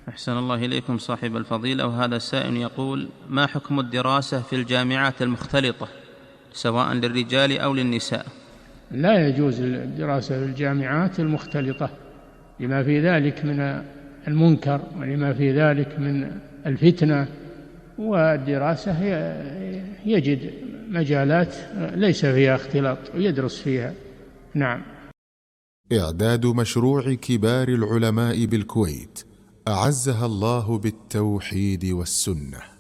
أحسن الله إليكم صاحب الفضيلة. وهذا السائل يقول: ما حكم الدراسة في الجامعات المختلطة سواء للرجال أو للنساء؟ لا يجوز الدراسة في الجامعات المختلطة لما في ذلك من المنكر ولما في ذلك من الفتنة، والدراسة يجد مجالات ليس فيها اختلاط ويدرس فيها. نعم. إعداد مشروع كبار العلماء بالكويت أعزها الله بالتوحيد والسنة.